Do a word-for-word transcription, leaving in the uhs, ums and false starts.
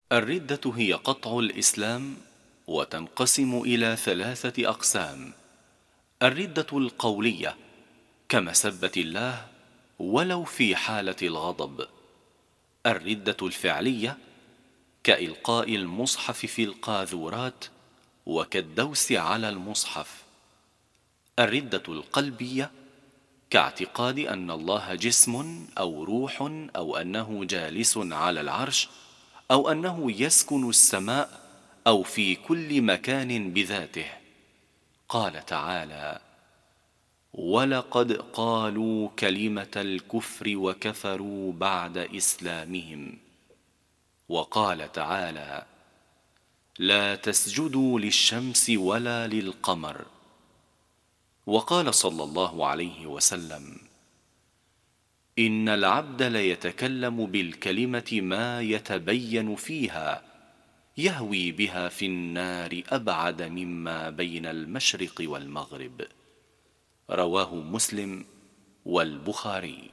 الردة هي قطع الإسلام، وتنقسم إلى ثلاثة أقسام: الردة القولية كمسبة الله ولو في حالة الغضب، الردة الفعلية كإلقاء المصحف في القاذورات وكالدوس على المصحف، الردة القلبية كاعتقاد أن الله جسم أو روح، أو أنه جالس على العرش، أو أنه يسكن السماء، أو في كل مكان بذاته. قال تعالى: ولقد قالوا كلمة الكفر وكفروا بعد إسلامهم. وقال تعالى: لا تسجدوا للشمس ولا للقمر. وقال صلى الله عليه وسلم: إن العبد ليتكلم بالكلمة ما يتبين فيها يهوي بها في النار أبعد مما بين المشرق والمغرب. رواه مسلم والبخاري.